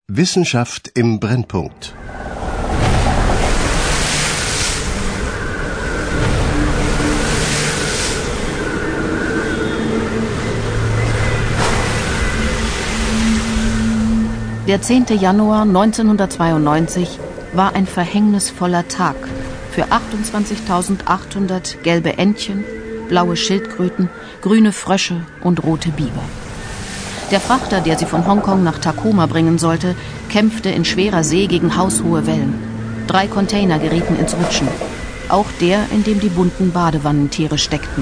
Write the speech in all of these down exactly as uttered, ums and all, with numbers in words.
Wissenschaft im Brennpunkt. Der zehnte Januar neunzehnhundertzweiundneunzig war ein verhängnisvoller Tag für achtundzwanzigtausendachthundert gelbe Entchen, blaue Schildkröten, grüne Frösche und rote Biber. Der Frachter, der sie von Hongkong nach Tacoma bringen sollte, kämpfte in schwerer See gegen haushohe Wellen. Drei Container gerieten ins Rutschen. Auch der, in dem die bunten Badewannentiere steckten.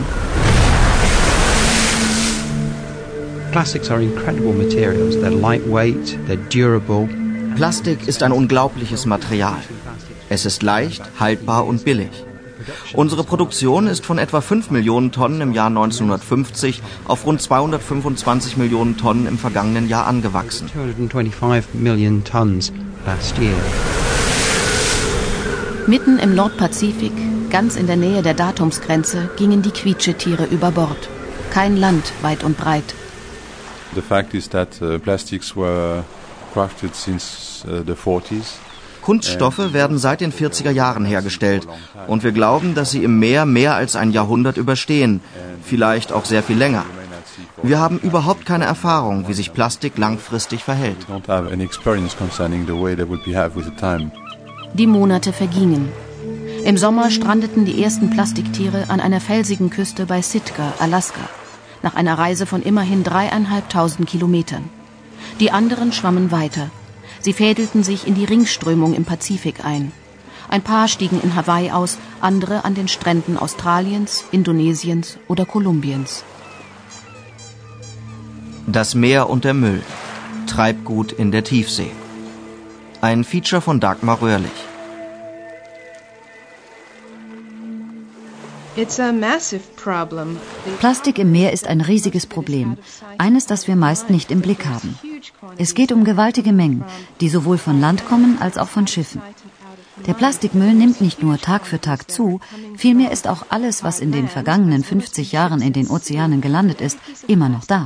Plastics are incredible materials. They're lightweight, they're durable. Plastik ist ein unglaubliches Material. Es ist leicht, haltbar und billig. Unsere Produktion ist von etwa fünf Millionen Tonnen im Jahr neunzehnhundertfünfzig auf rund zweihundertfünfundzwanzig Millionen Tonnen im vergangenen Jahr angewachsen. zweihundertfünfundzwanzig Millionen tons last year. Mitten im Nordpazifik, ganz in der Nähe der Datumsgrenze, gingen die Quietschetiere über Bord. Kein Land weit und breit. The fact is that uh, plastics were crafted since uh, the forties. Kunststoffe werden seit den vierziger Jahren hergestellt und wir glauben, dass sie im Meer mehr als ein Jahrhundert überstehen, vielleicht auch sehr viel länger. Wir haben überhaupt keine Erfahrung, wie sich Plastik langfristig verhält. Die Monate vergingen. Im Sommer strandeten die ersten Plastiktiere an einer felsigen Küste bei Sitka, Alaska, nach einer Reise von immerhin dreieinhalbtausend Kilometern. Die anderen schwammen weiter. Sie fädelten sich in die Ringströmung im Pazifik ein. Ein paar stiegen in Hawaii aus, andere an den Stränden Australiens, Indonesiens oder Kolumbiens. Das Meer und der Müll. Treibgut in der Tiefsee. Ein Feature von Dagmar Röhrlich. Plastik im Meer ist ein riesiges Problem. Eines, das wir meist nicht im Blick haben. Es geht um gewaltige Mengen, die sowohl von Land kommen als auch von Schiffen. Der Plastikmüll nimmt nicht nur Tag für Tag zu, vielmehr ist auch alles, was in den vergangenen fünfzig Jahren in den Ozeanen gelandet ist, immer noch da.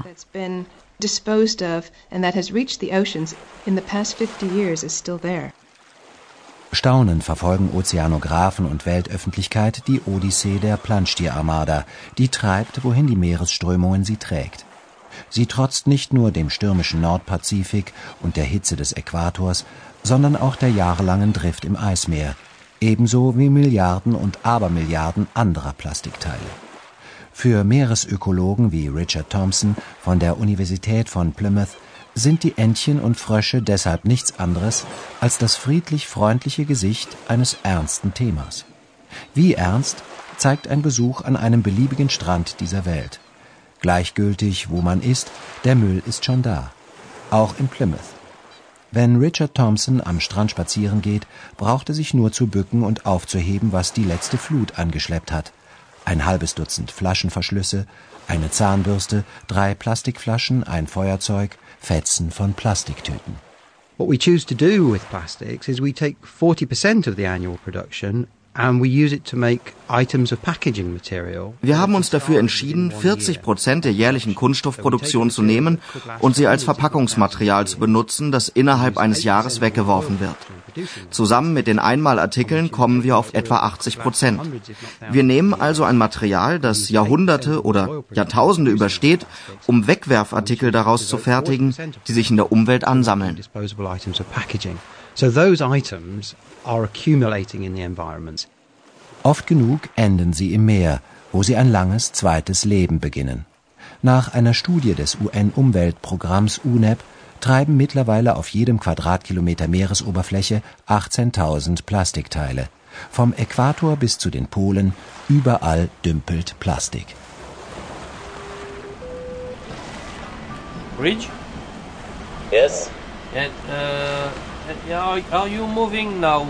Staunend verfolgen Ozeanographen und Weltöffentlichkeit die Odyssee der Planschtier-Armada, die treibt, wohin die Meeresströmungen sie trägt. Sie trotzt nicht nur dem stürmischen Nordpazifik und der Hitze des Äquators, sondern auch der jahrelangen Drift im Eismeer, ebenso wie Milliarden und Abermilliarden anderer Plastikteile. Für Meeresökologen wie Richard Thompson von der Universität von Plymouth sind die Entchen und Frösche deshalb nichts anderes als das friedlich-freundliche Gesicht eines ernsten Themas. Wie ernst, zeigt ein Besuch an einem beliebigen Strand dieser Welt. Gleichgültig, wo man ist, der Müll ist schon da. Auch in Plymouth. Wenn Richard Thompson am Strand spazieren geht, braucht er sich nur zu bücken und aufzuheben, was die letzte Flut angeschleppt hat. Ein halbes Dutzend Flaschenverschlüsse, eine Zahnbürste, drei Plastikflaschen, ein Feuerzeug, Fetzen von Plastiktüten. What we choose to do with plastics is we take forty percent of the annual production and we use it to make items of packaging material. Wir haben uns dafür entschieden, vierzig Prozent der jährlichen Kunststoffproduktion zu nehmen und sie als Verpackungsmaterial zu benutzen, das innerhalb eines Jahres weggeworfen wird. Zusammen mit den Einmalartikeln kommen wir auf etwa achtzig Prozent. Wir nehmen also ein Material, das Jahrhunderte oder Jahrtausende übersteht, um Wegwerfartikel daraus zu fertigen, die sich in der Umwelt ansammeln. So those items are accumulating in the environment. Oft genug enden sie im Meer, wo sie ein langes zweites Leben beginnen. Nach einer Studie des U N-Umweltprogramms U N E P treiben mittlerweile auf jedem Quadratkilometer Meeresoberfläche achtzehntausend Plastikteile. Vom Äquator bis zu den Polen, überall dümpelt Plastik. Bridge? Yes. And, uh, yeah, are you moving now?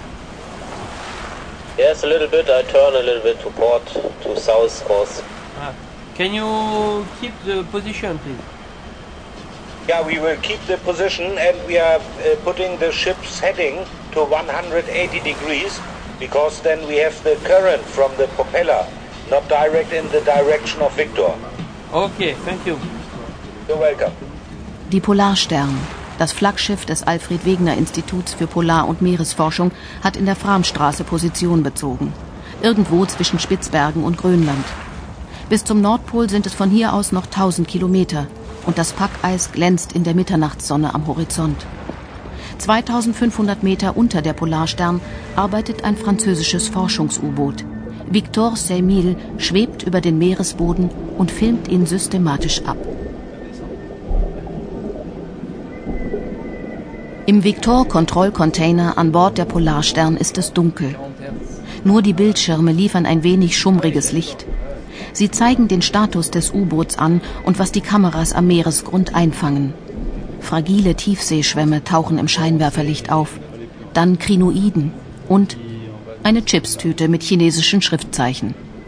Yes, a little bit. I turn a little bit to port, to south course. Ah. Can you keep the position, please? Yeah, we will keep the position and we are uh, putting the ship's heading to one hundred eighty degrees because then we have the current from the propeller, not direct in the direction of Victor. Okay, thank you. You're welcome. Die Polarstern, Das Flaggschiff des Alfred-Wegener-Instituts für Polar- und Meeresforschung hat in der Framstraße Position bezogen. Irgendwo zwischen Spitzbergen und Grönland. Bis zum Nordpol sind es von hier aus noch tausend Kilometer. Und das Packeis glänzt in der Mitternachtssonne am Horizont. zweitausendfünfhundert Meter unter der Polarstern arbeitet ein französisches Forschungs-U-Boot. Victor Seymille schwebt über den Meeresboden und filmt ihn systematisch ab. Im Victor-Kontrollcontainer an Bord der Polarstern ist es dunkel. Nur die Bildschirme liefern ein wenig schummriges Licht. Sie zeigen den Status des U-Boots an und was die Kameras am Meeresgrund einfangen. Fragile Tiefseeschwämme tauchen im Scheinwerferlicht auf. Dann Krinoiden und eine Chipstüte mit chinesischen Schriftzeichen.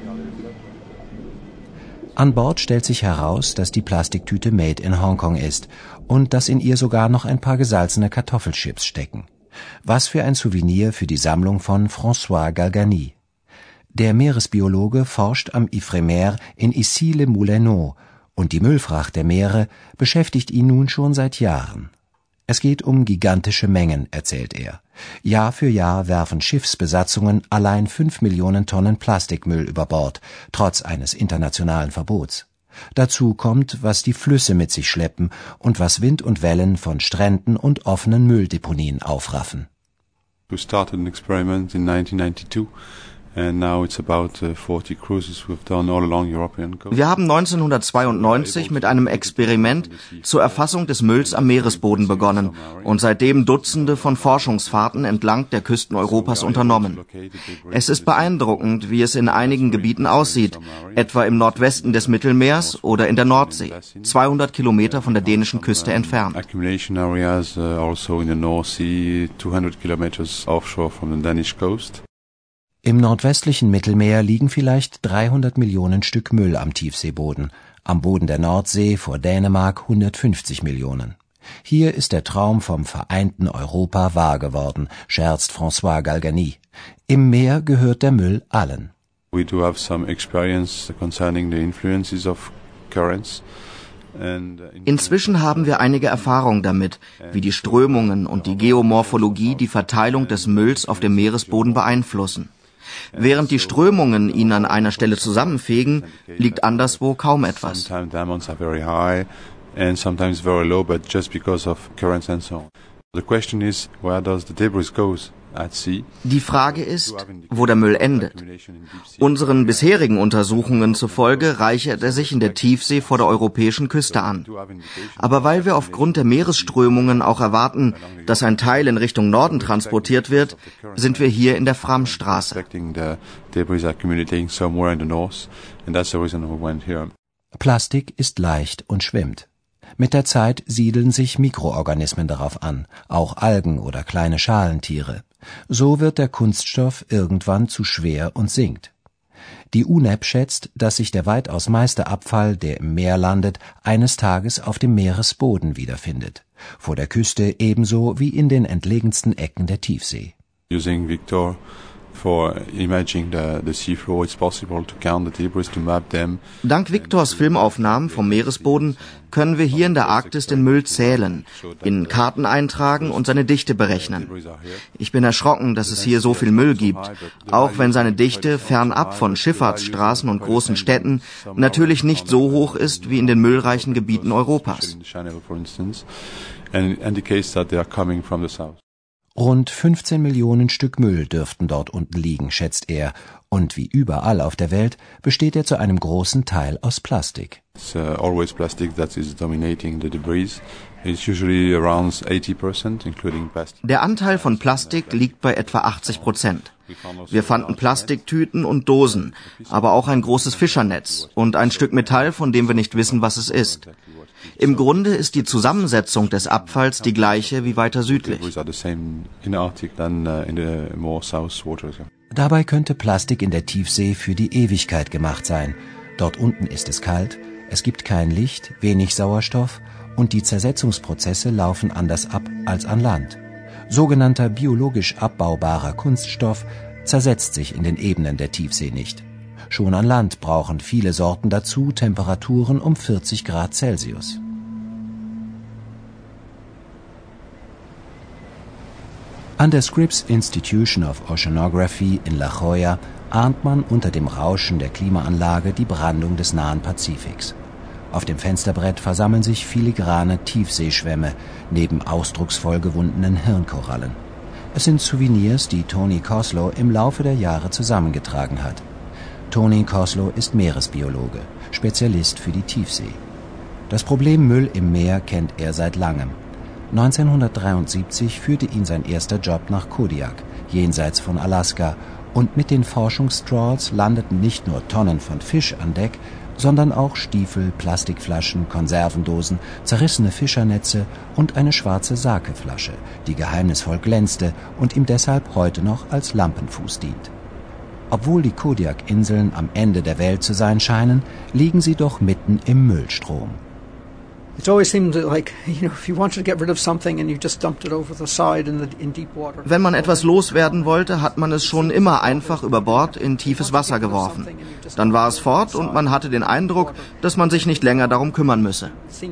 An Bord stellt sich heraus, dass die Plastiktüte made in Hongkong ist und dass in ihr sogar noch ein paar gesalzene Kartoffelchips stecken. Was für ein Souvenir für die Sammlung von François Galgani. Der Meeresbiologe forscht am Ifremer in Issy-les-Moulineaux und die Müllfracht der Meere beschäftigt ihn nun schon seit Jahren. Es geht um gigantische Mengen, erzählt er. Jahr für Jahr werfen Schiffsbesatzungen allein fünf Millionen Tonnen Plastikmüll über Bord, trotz eines internationalen Verbots. Dazu kommt, was die Flüsse mit sich schleppen und was Wind und Wellen von Stränden und offenen Mülldeponien aufraffen. We started an experiment in nineteen ninety-two. And now it's about forty cruises we've done all along European coast. Wir haben neunzehnhundertzweiundneunzig mit einem Experiment zur Erfassung des Mülls am Meeresboden begonnen und seitdem Dutzende von Forschungsfahrten entlang der Küsten Europas unternommen. Es ist beeindruckend, wie es in einigen Gebieten aussieht, etwa im Nordwesten des Mittelmeers oder in der Nordsee, zweihundert Kilometer von der dänischen Küste entfernt. Accumulation areas also in the North Sea, two hundred kilometers offshore from the Danish coast. Im nordwestlichen Mittelmeer liegen vielleicht dreihundert Millionen Stück Müll am Tiefseeboden, am Boden der Nordsee vor Dänemark hundertfünfzig Millionen. Hier ist der Traum vom vereinten Europa wahr geworden, scherzt François Galgani. Im Meer gehört der Müll allen. We do have some experience concerning the influences of currents. Inzwischen haben wir einige Erfahrung damit, wie die Strömungen und die Geomorphologie die Verteilung des Mülls auf dem Meeresboden beeinflussen. Während die Strömungen ihn an einer Stelle zusammenfegen, liegt anderswo kaum etwas. Sometimes diamonds are very high and sometimes very low, but just because of currents and so on. The question is, where does the debris go at sea? Die Frage ist, wo der Müll endet. Unseren bisherigen Untersuchungen zufolge reichert er sich in der Tiefsee vor der europäischen Küste an. Aber weil wir aufgrund der Meeresströmungen auch erwarten, dass ein Teil in Richtung Norden transportiert wird, sind wir hier in der Framstraße. Plastik ist leicht und schwimmt. Mit der Zeit siedeln sich Mikroorganismen darauf an, auch Algen oder kleine Schalentiere. So wird der Kunststoff irgendwann zu schwer und sinkt. Die U N E P schätzt, dass sich der weitaus meiste Abfall, der im Meer landet, eines Tages auf dem Meeresboden wiederfindet. Vor der Küste ebenso wie in den entlegensten Ecken der Tiefsee. Using Victor for imaging the, the seafloor, it's possible to count the debris, to map them. Dank Victors Filmaufnahmen vom Meeresboden können wir hier in der Arktis den Müll zählen, in Karten eintragen und seine Dichte berechnen. Ich bin erschrocken, dass es hier so viel Müll gibt, auch wenn seine Dichte fernab von Schifffahrtsstraßen und großen Städten natürlich nicht so hoch ist wie in den müllreichen Gebieten Europas. Rund fünfzehn Millionen Stück Müll dürften dort unten liegen, schätzt er. Und wie überall auf der Welt besteht er zu einem großen Teil aus Plastik. It's uh, always plastic that is dominating the debris. It's usually around eighty percent, including plastic. Der Anteil von Plastik liegt bei etwa achtzig Prozent. Wir fanden Plastiktüten und Dosen, aber auch ein großes Fischernetz und ein Stück Metall, von dem wir nicht wissen, was es ist. Im Grunde ist die Zusammensetzung des Abfalls die gleiche wie weiter südlich. Dabei könnte Plastik in der Tiefsee für die Ewigkeit gemacht sein. Dort unten ist es kalt, es gibt kein Licht, wenig Sauerstoff und die Zersetzungsprozesse laufen anders ab als an Land. Sogenannter biologisch abbaubarer Kunststoff zersetzt sich in den Ebenen der Tiefsee nicht. Schon an Land brauchen viele Sorten dazu Temperaturen um vierzig Grad Celsius. An der Scripps Institution of Oceanography in La Jolla ahnt man unter dem Rauschen der Klimaanlage die Brandung des nahen Pazifiks. Auf dem Fensterbrett versammeln sich filigrane Tiefseeschwämme neben ausdrucksvoll gewundenen Hirnkorallen. Es sind Souvenirs, die Tony Koslow im Laufe der Jahre zusammengetragen hat. Tony Koslow ist Meeresbiologe, Spezialist für die Tiefsee. Das Problem Müll im Meer kennt er seit langem. neunzehnhundertdreiundsiebzig führte ihn sein erster Job nach Kodiak, jenseits von Alaska, und mit den Forschungstrawls landeten nicht nur Tonnen von Fisch an Deck, sondern auch Stiefel, Plastikflaschen, Konservendosen, zerrissene Fischernetze und eine schwarze Sakeflasche, die geheimnisvoll glänzte und ihm deshalb heute noch als Lampenfuß dient. Obwohl die Kodiak-Inseln am Ende der Welt zu sein scheinen, liegen sie doch mitten im Müllstrom. Wenn man etwas loswerden wollte, hat man es schon immer einfach über Bord in tiefes Wasser geworfen. Dann war es fort und man hatte den Eindruck, dass man sich nicht länger darum kümmern müsse.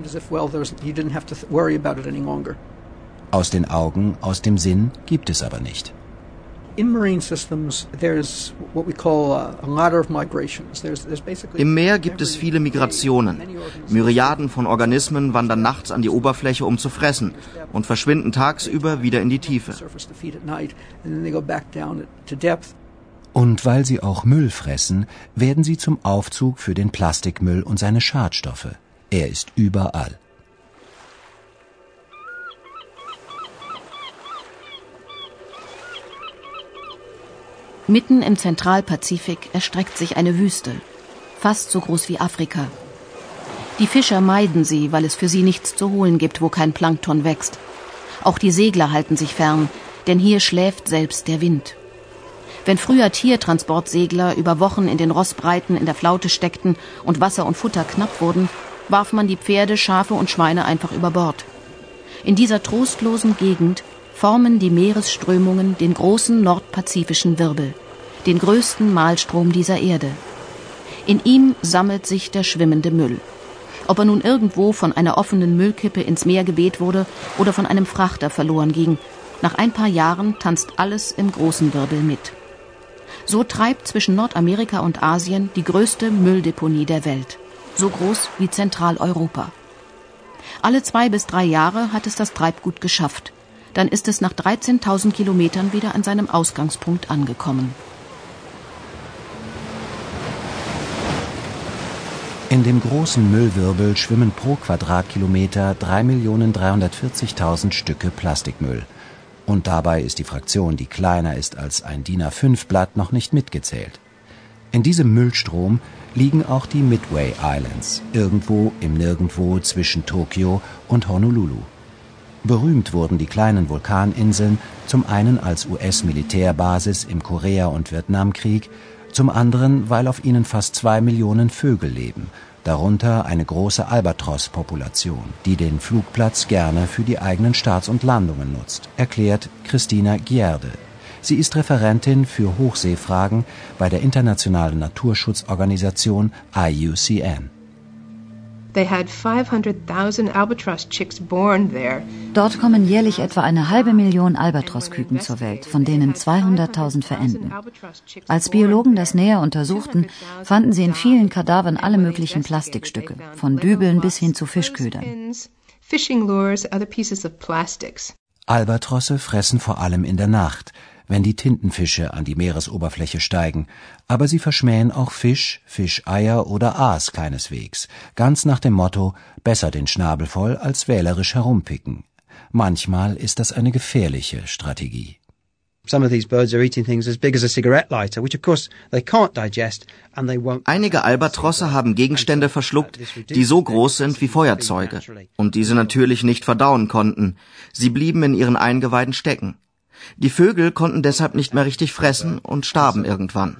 Aus den Augen, aus dem Sinn gibt es aber nicht. In marine systems, there's what we call a ladder of migrations. There's, there's basically Im Meer gibt es viele Migrationen. Myriaden von Organismen wandern nachts an die Oberfläche, um zu fressen, und verschwinden tagsüber wieder in die Tiefe. Und weil sie auch Müll fressen, werden sie zum Aufzug für den Plastikmüll und seine Schadstoffe. Er ist überall. Mitten im Zentralpazifik erstreckt sich eine Wüste, fast so groß wie Afrika. Die Fischer meiden sie, weil es für sie nichts zu holen gibt, wo kein Plankton wächst. Auch die Segler halten sich fern, denn hier schläft selbst der Wind. Wenn früher Tiertransportsegler über Wochen in den Rossbreiten in der Flaute steckten und Wasser und Futter knapp wurden, warf man die Pferde, Schafe und Schweine einfach über Bord. In dieser trostlosen Gegend formen die Meeresströmungen den großen nordpazifischen Wirbel, den größten Mahlstrom dieser Erde. In ihm sammelt sich der schwimmende Müll. Ob er nun irgendwo von einer offenen Müllkippe ins Meer geweht wurde oder von einem Frachter verloren ging, nach ein paar Jahren tanzt alles im großen Wirbel mit. So treibt zwischen Nordamerika und Asien die größte Mülldeponie der Welt, so groß wie Zentraleuropa. Alle zwei bis drei Jahre hat es das Treibgut geschafft. Dann ist es nach dreizehntausend Kilometern wieder an seinem Ausgangspunkt angekommen. In dem großen Müllwirbel schwimmen pro Quadratkilometer drei Millionen dreihundertvierzigtausend Stücke Plastikmüll. Und dabei ist die Fraktion, die kleiner ist als ein D I N A fünf Blatt, noch nicht mitgezählt. In diesem Müllstrom liegen auch die Midway Islands, irgendwo im Nirgendwo zwischen Tokio und Honolulu. Berühmt wurden die kleinen Vulkaninseln zum einen als U S-Militärbasis im Korea- und Vietnamkrieg, zum anderen, weil auf ihnen fast zwei Millionen Vögel leben, darunter eine große Albatros-Population, die den Flugplatz gerne für die eigenen Starts und Landungen nutzt, erklärt Christina Gierde. Sie ist Referentin für Hochseefragen bei der internationalen Naturschutzorganisation I U C N. They had five hundred thousand albatross chicks born there. Dort kommen jährlich etwa eine halbe Million Albatrosküken zur Welt, von denen zweihunderttausend verenden. Als Biologen das näher untersuchten, fanden sie in vielen Kadavern alle möglichen Plastikstücke, von Dübeln bis hin zu Fischködern. Albatrosse fressen vor allem in der Nacht, wenn die Tintenfische an die Meeresoberfläche steigen, aber sie verschmähen auch Fisch, Fischeier oder Aas keineswegs, ganz nach dem Motto, besser den Schnabel voll als wählerisch herumpicken. Manchmal ist das eine gefährliche Strategie. Einige Albatrosse haben Gegenstände verschluckt, die so groß sind wie Feuerzeuge und diese natürlich nicht verdauen konnten. Sie blieben in ihren Eingeweiden stecken. Die Vögel konnten deshalb nicht mehr richtig fressen und starben irgendwann.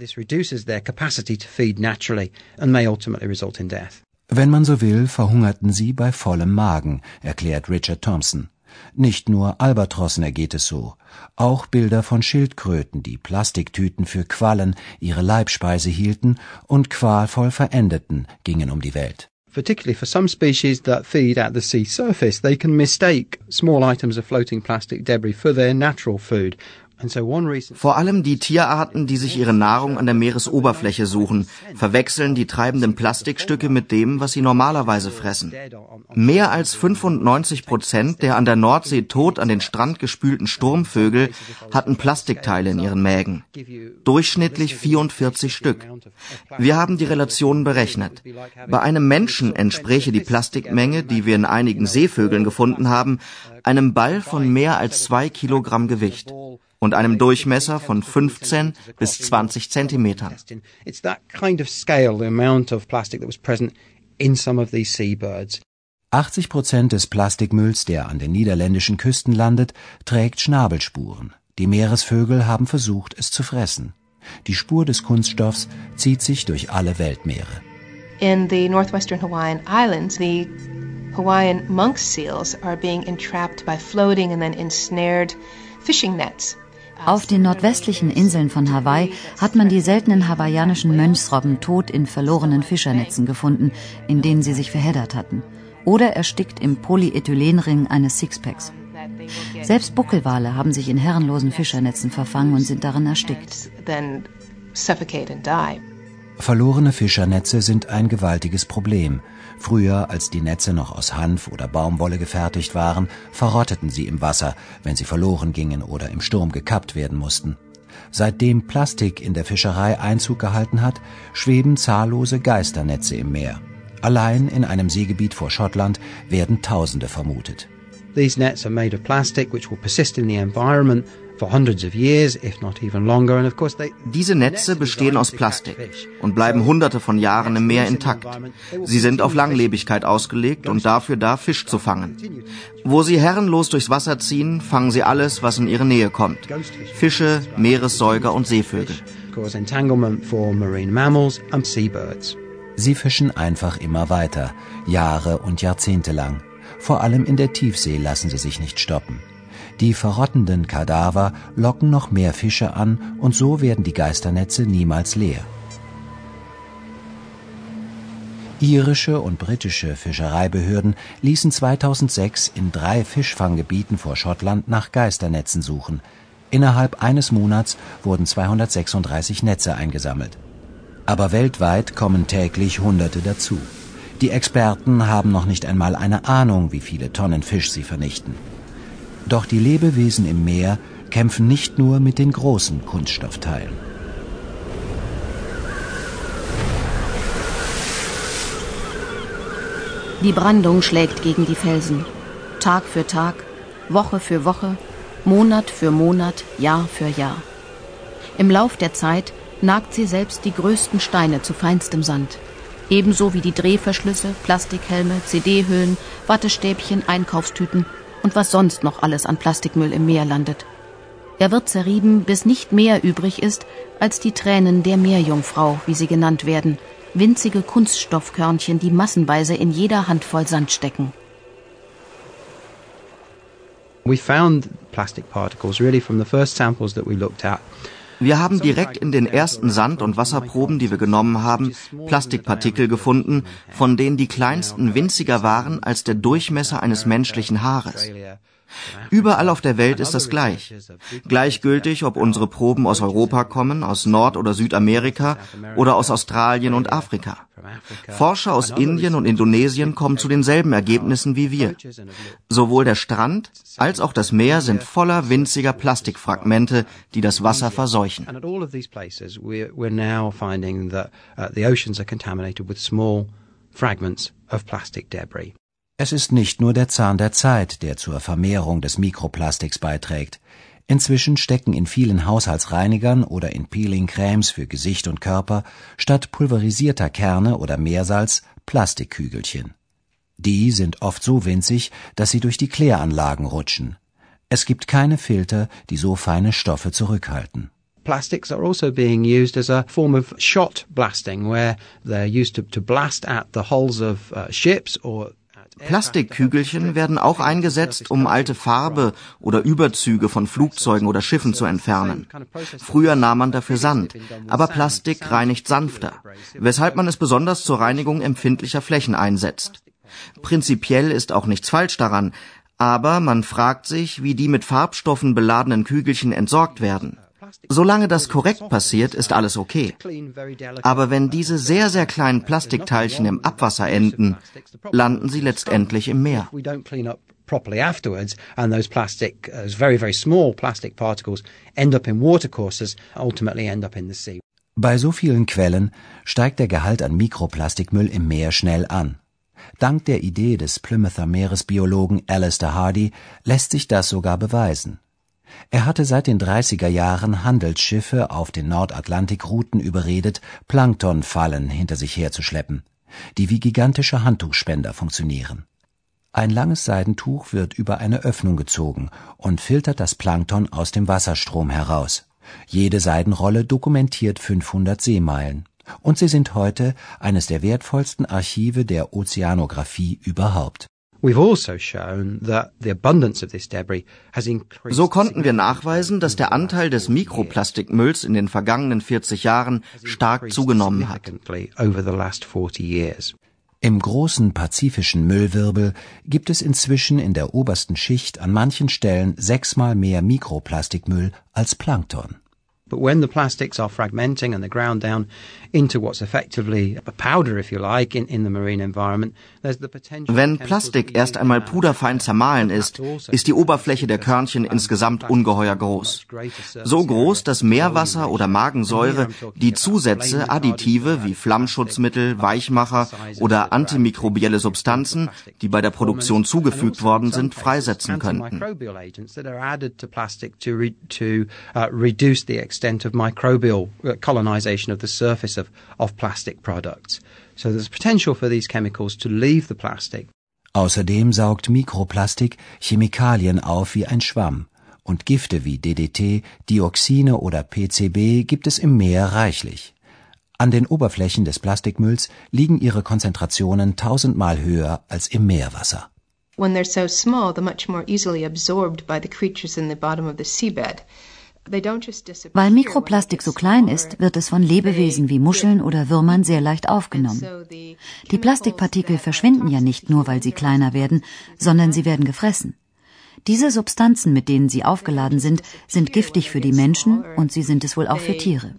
Wenn man so will, verhungerten sie bei vollem Magen, erklärt Richard Thompson. Nicht nur Albatrossen ergeht es so. Auch Bilder von Schildkröten, die Plastiktüten für Quallen ihre Leibspeise hielten und qualvoll verendeten, gingen um die Welt. particularly for some species that feed at the sea surface, they can mistake small items of floating plastic debris for their natural food. Vor allem die Tierarten, die sich ihre Nahrung an der Meeresoberfläche suchen, verwechseln die treibenden Plastikstücke mit dem, was sie normalerweise fressen. Mehr als fünfundneunzig Prozent der an der Nordsee tot an den Strand gespülten Sturmvögel hatten Plastikteile in ihren Mägen. Durchschnittlich vierundvierzig Stück. Wir haben die Relationen berechnet. Bei einem Menschen entspräche die Plastikmenge, die wir in einigen Seevögeln gefunden haben, einem Ball von mehr als zwei Kilogramm Gewicht und einem Durchmesser von fünfzehn bis zwanzig Zentimetern. It's that kind of scale, the amount of plastic that was present in some of these seabirds. achtzig Prozent des Plastikmülls, der an den niederländischen Küsten landet, trägt Schnabelspuren. Die Meeresvögel haben versucht, es zu fressen. Die Spur des Kunststoffs zieht sich durch alle Weltmeere. In the northwestern Hawaiian Islands, the Hawaiian monk seals are being entrapped by floating and then ensnared fishing nets. Auf den nordwestlichen Inseln von Hawaii hat man die seltenen hawaiianischen Mönchsrobben tot in verlorenen Fischernetzen gefunden, in denen sie sich verheddert hatten, oder erstickt im Polyethylenring eines Sixpacks. Selbst Buckelwale haben sich in herrenlosen Fischernetzen verfangen und sind darin erstickt. Verlorene Fischernetze sind ein gewaltiges Problem. Früher, als die Netze noch aus Hanf oder Baumwolle gefertigt waren, verrotteten sie im Wasser, wenn sie verloren gingen oder im Sturm gekappt werden mussten. Seitdem Plastik in der Fischerei Einzug gehalten hat, schweben zahllose Geisternetze im Meer. Allein in einem Seegebiet vor Schottland werden Tausende vermutet. These nets are made of plastic which will persist in the environment for hundreds of years, if not even longer. And of course they Diese Netze bestehen aus Plastik und bleiben hunderte von Jahren im Meer intakt. Sie sind auf Langlebigkeit ausgelegt und dafür da, Fisch zu fangen. Wo sie herrenlos durchs Wasser ziehen, fangen sie alles, was in ihre Nähe kommt. Fische, Meeressäuger und Seevögel. cause entanglement for marine mammals and seabirds. Sie fischen einfach immer weiter, Jahre und Jahrzehnte lang. Vor allem in der Tiefsee lassen sie sich nicht stoppen. Die verrottenden Kadaver locken noch mehr Fische an und so werden die Geisternetze niemals leer. Irische und britische Fischereibehörden ließen zweitausendsechs in drei Fischfanggebieten vor Schottland nach Geisternetzen suchen. Innerhalb eines Monats wurden zweihundertsechsunddreißig Netze eingesammelt. Aber weltweit kommen täglich Hunderte dazu. Die Experten haben noch nicht einmal eine Ahnung, wie viele Tonnen Fisch sie vernichten. Doch die Lebewesen im Meer kämpfen nicht nur mit den großen Kunststoffteilen. Die Brandung schlägt gegen die Felsen. Tag für Tag, Woche für Woche, Monat für Monat, Jahr für Jahr. Im Lauf der Zeit nagt sie selbst die größten Steine zu feinstem Sand. Ebenso wie die Drehverschlüsse, Plastikhelme, C D-Hüllen, Wattestäbchen, Einkaufstüten und was sonst noch alles an Plastikmüll im Meer landet. Er wird zerrieben, bis nicht mehr übrig ist als die Tränen der Meerjungfrau, wie sie genannt werden, winzige Kunststoffkörnchen, die massenweise in jeder Handvoll Sand stecken. We found plastic particles really from the first samples that we looked at. Wir haben direkt in den ersten Sand- und Wasserproben, die wir genommen haben, Plastikpartikel gefunden, von denen die kleinsten winziger waren als der Durchmesser eines menschlichen Haares. Überall auf der Welt ist das gleich. Gleichgültig, ob unsere Proben aus Europa kommen, aus Nord- oder Südamerika oder aus Australien und Afrika. Forscher aus Indien und Indonesien kommen zu denselben Ergebnissen wie wir. Sowohl der Strand als auch das Meer sind voller winziger Plastikfragmente, die das Wasser verseuchen. And at all of these places we're, we're now finding that uh, the oceans are contaminated with small fragments of plastic debris. Es ist nicht nur der Zahn der Zeit, der zur Vermehrung des Mikroplastiks beiträgt. Inzwischen stecken in vielen Haushaltsreinigern oder in Peeling-Cremes für Gesicht und Körper statt pulverisierter Kerne oder Meersalz Plastikkügelchen. Die sind oft so winzig, dass sie durch die Kläranlagen rutschen. Es gibt keine Filter, die so feine Stoffe zurückhalten. Plastics are also being used as a form of shot blasting, where they're used to, to blast at the hulls of uh, ships or Plastikkügelchen werden auch eingesetzt, um alte Farbe oder Überzüge von Flugzeugen oder Schiffen zu entfernen. Früher nahm man dafür Sand, aber Plastik reinigt sanfter, weshalb man es besonders zur Reinigung empfindlicher Flächen einsetzt. Prinzipiell ist auch nichts falsch daran, aber man fragt sich, wie die mit Farbstoffen beladenen Kügelchen entsorgt werden. Solange das korrekt passiert, ist alles okay. Aber wenn diese sehr, sehr kleinen Plastikteilchen im Abwasser enden, landen sie letztendlich im Meer. Properly afterwards, and those plastic, those very, very small plastic particles end up in watercourses, ultimately end up in the sea. Bei so vielen Quellen steigt der Gehalt an Mikroplastikmüll im Meer schnell an. Dank der Idee des Plymouther Meeresbiologen Alistair Hardy lässt sich das sogar beweisen. Er hatte seit den dreißiger Jahren Handelsschiffe auf den Nordatlantikrouten überredet, Planktonfallen hinter sich herzuschleppen, die wie gigantische Handtuchspender funktionieren. Ein langes Seidentuch wird über eine Öffnung gezogen und filtert das Plankton aus dem Wasserstrom heraus. Jede Seidenrolle dokumentiert fünfhundert Seemeilen. Und sie sind heute eines der wertvollsten Archive der Ozeanographie überhaupt. So konnten wir nachweisen, dass der Anteil des Mikroplastikmülls in den vergangenen vierzig Jahren stark zugenommen hat. Im großen pazifischen Müllwirbel gibt es inzwischen in der obersten Schicht an manchen Stellen sechsmal mehr Mikroplastikmüll als Plankton. But when the plastics are fragmenting and they're ground down into what's effectively a powder, if you like, in, in the marine environment, there's the potential... Wenn Plastik erst einmal puderfein zermahlen ist, ist die Oberfläche der Körnchen insgesamt ungeheuer groß. So groß, dass Meerwasser oder Magensäure die Zusätze, Additive wie Flammschutzmittel, Weichmacher oder antimikrobielle Substanzen, die bei der Produktion zugefügt worden sind, freisetzen könnten. Extent of microbial colonization of the surface of, of plastic products. So there's potential for these chemicals to leave the plastic. Außerdem saugt Mikroplastik Chemikalien auf wie ein Schwamm und Gifte wie D D T, Dioxine oder P C B gibt es im Meer reichlich. An den Oberflächen des Plastikmülls liegen ihre Konzentrationen tausendmal höher als im Meerwasser. When they're so small, they're much more easily absorbed by the creatures in the bottom of the seabed. Weil Mikroplastik so klein ist, wird es von Lebewesen wie Muscheln oder Würmern sehr leicht aufgenommen. Die Plastikpartikel verschwinden ja nicht nur, weil sie kleiner werden, sondern sie werden gefressen. Diese Substanzen, mit denen sie aufgeladen sind, sind giftig für die Menschen und sie sind es wohl auch für Tiere.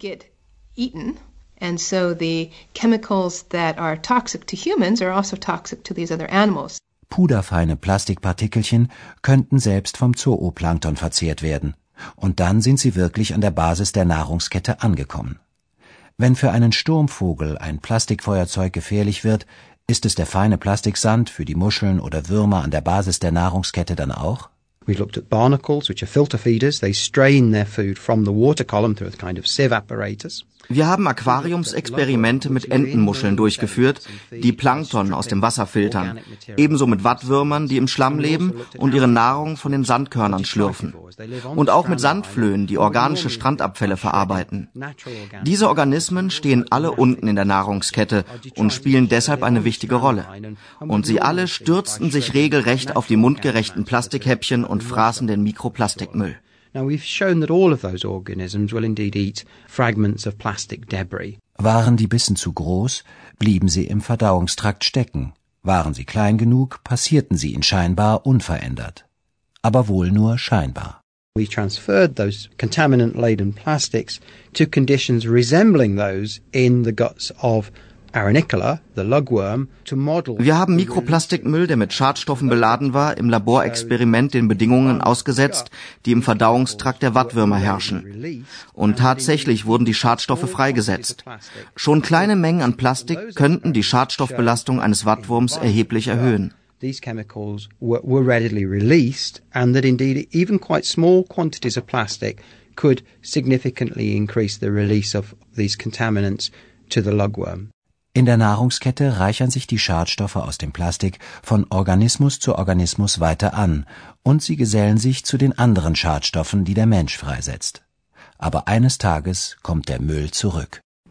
And so the chemicals that are toxic to humans are also toxic to these other animals. Puderfeine Plastikpartikelchen könnten selbst vom Zooplankton verzehrt werden. Und dann sind sie wirklich an der Basis der Nahrungskette angekommen. Wenn für einen Sturmvogel ein Plastikfeuerzeug gefährlich wird, ist es der feine Plastiksand für die Muscheln oder Würmer an der Basis der Nahrungskette dann auch? We looked at barnacles, which are filter feeders. They strain their food from the water column through a kind of sieve apparatus. Wir haben Aquariumsexperimente mit Entenmuscheln durchgeführt, die Plankton aus dem Wasser filtern, ebenso mit Wattwürmern, die im Schlamm leben und ihre Nahrung von den Sandkörnern schlürfen. Und auch mit Sandflöhen, die organische Strandabfälle verarbeiten. Diese Organismen stehen alle unten in der Nahrungskette und spielen deshalb eine wichtige Rolle. Und sie alle stürzten sich regelrecht auf die mundgerechten Plastikhäppchen und fraßen den Mikroplastikmüll. Now we've shown that all of those organisms will indeed eat fragments of plastic debris. Waren die Bissen zu groß, blieben sie im Verdauungstrakt stecken. Waren sie klein genug, passierten sie ihn scheinbar unverändert. Aber wohl nur scheinbar. We transferred those contaminant-laden plastics to conditions resembling those in the guts of Arenicola, the lugworm, to model. Wir haben Mikroplastikmüll, der mit Schadstoffen beladen war, im Laborexperiment den Bedingungen ausgesetzt, die im Verdauungstrakt der Wattwürmer herrschen. Und tatsächlich wurden die Schadstoffe freigesetzt. Schon kleine Mengen an Plastik könnten die Schadstoffbelastung eines Wattwurms erheblich erhöhen. These chemicals were, were readily released, and that indeed even quite small quantities of plastic could significantly increase the release of these contaminants to the lugworm. In der Nahrungskette reichern sich die Schadstoffe aus dem Plastik von Organismus zu Organismus weiter an und sie gesellen sich zu den anderen Schadstoffen, die der Mensch freisetzt. Aber eines Tages kommt der Müll zurück.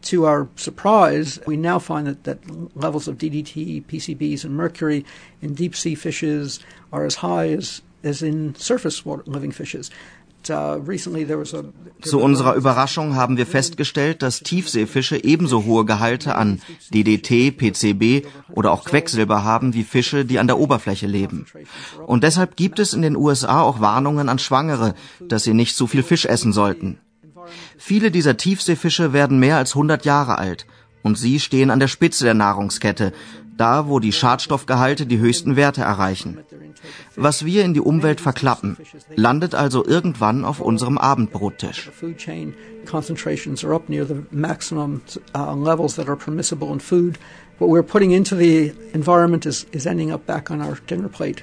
To our surprise, we now find that, that levels of D D T, P C Bs and mercury in deep sea fishes are as high as, as in surface water living fishes. Uh, recently there was a, Zu unserer Überraschung haben wir festgestellt, dass Tiefseefische ebenso hohe Gehalte an D D T, P C B oder auch Quecksilber haben wie Fische, die an der Oberfläche leben. Und deshalb gibt es in den U S A auch Warnungen an Schwangere, dass sie nicht zu viel Fisch essen sollten. Viele dieser Tiefseefische werden mehr als hundert Jahre alt und sie stehen an der Spitze der Nahrungskette, da wo die Schadstoffgehalte die höchsten Werte erreichen. Was wir in die Umwelt verklappen, landet also irgendwann auf unserem Abendbrottisch. Concentrations are up near the maximum uh, levels that are permissible in food. What we're putting into the environment is, is ending up back on our dinner plate.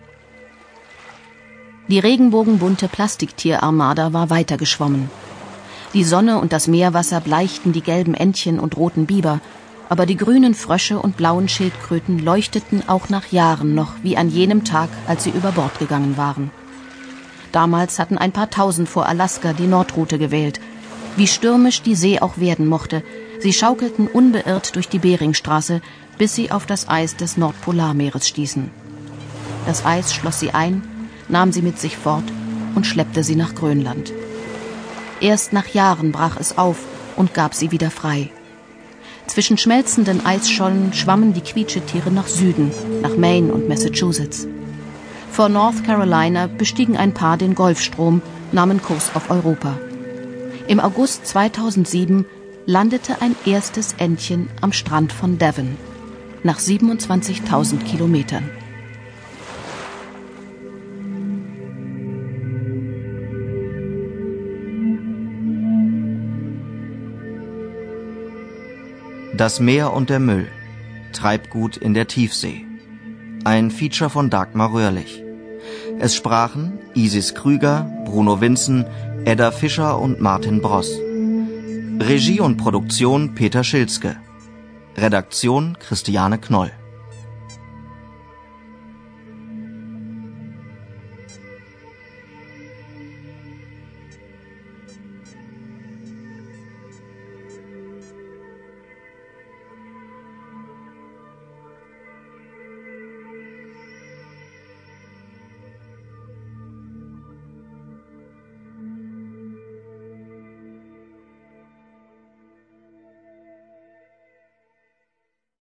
Die regenbogenbunte Plastiktierarmada war weitergeschwommen. Die Sonne und das Meerwasser bleichten die gelben Entchen und roten Biber, aber die grünen Frösche und blauen Schildkröten leuchteten auch nach Jahren noch wie an jenem Tag, als sie über Bord gegangen waren. Damals hatten ein paar Tausend vor Alaska die Nordroute gewählt. Wie stürmisch die See auch werden mochte, sie schaukelten unbeirrt durch die Beringstraße, bis sie auf das Eis des Nordpolarmeeres stießen. Das Eis schloss sie ein, nahm sie mit sich fort und schleppte sie nach Grönland. Erst nach Jahren brach es auf und gab sie wieder frei. Zwischen schmelzenden Eisschollen schwammen die Quietschetiere nach Süden, nach Maine und Massachusetts. Vor North Carolina bestiegen ein Paar den Golfstrom, nahmen Kurs auf Europa. Im August zweitausendsieben landete ein erstes Entchen am Strand von Devon, nach siebenundzwanzigtausend Kilometern. Das Meer und der Müll. Treibgut in der Tiefsee. Ein Feature von Dagmar Röhrlich. Es sprachen Isis Krüger, Bruno Winzen, Edda Fischer und Martin Bross. Regie und Produktion Peter Schilzke. Redaktion Christiane Knoll.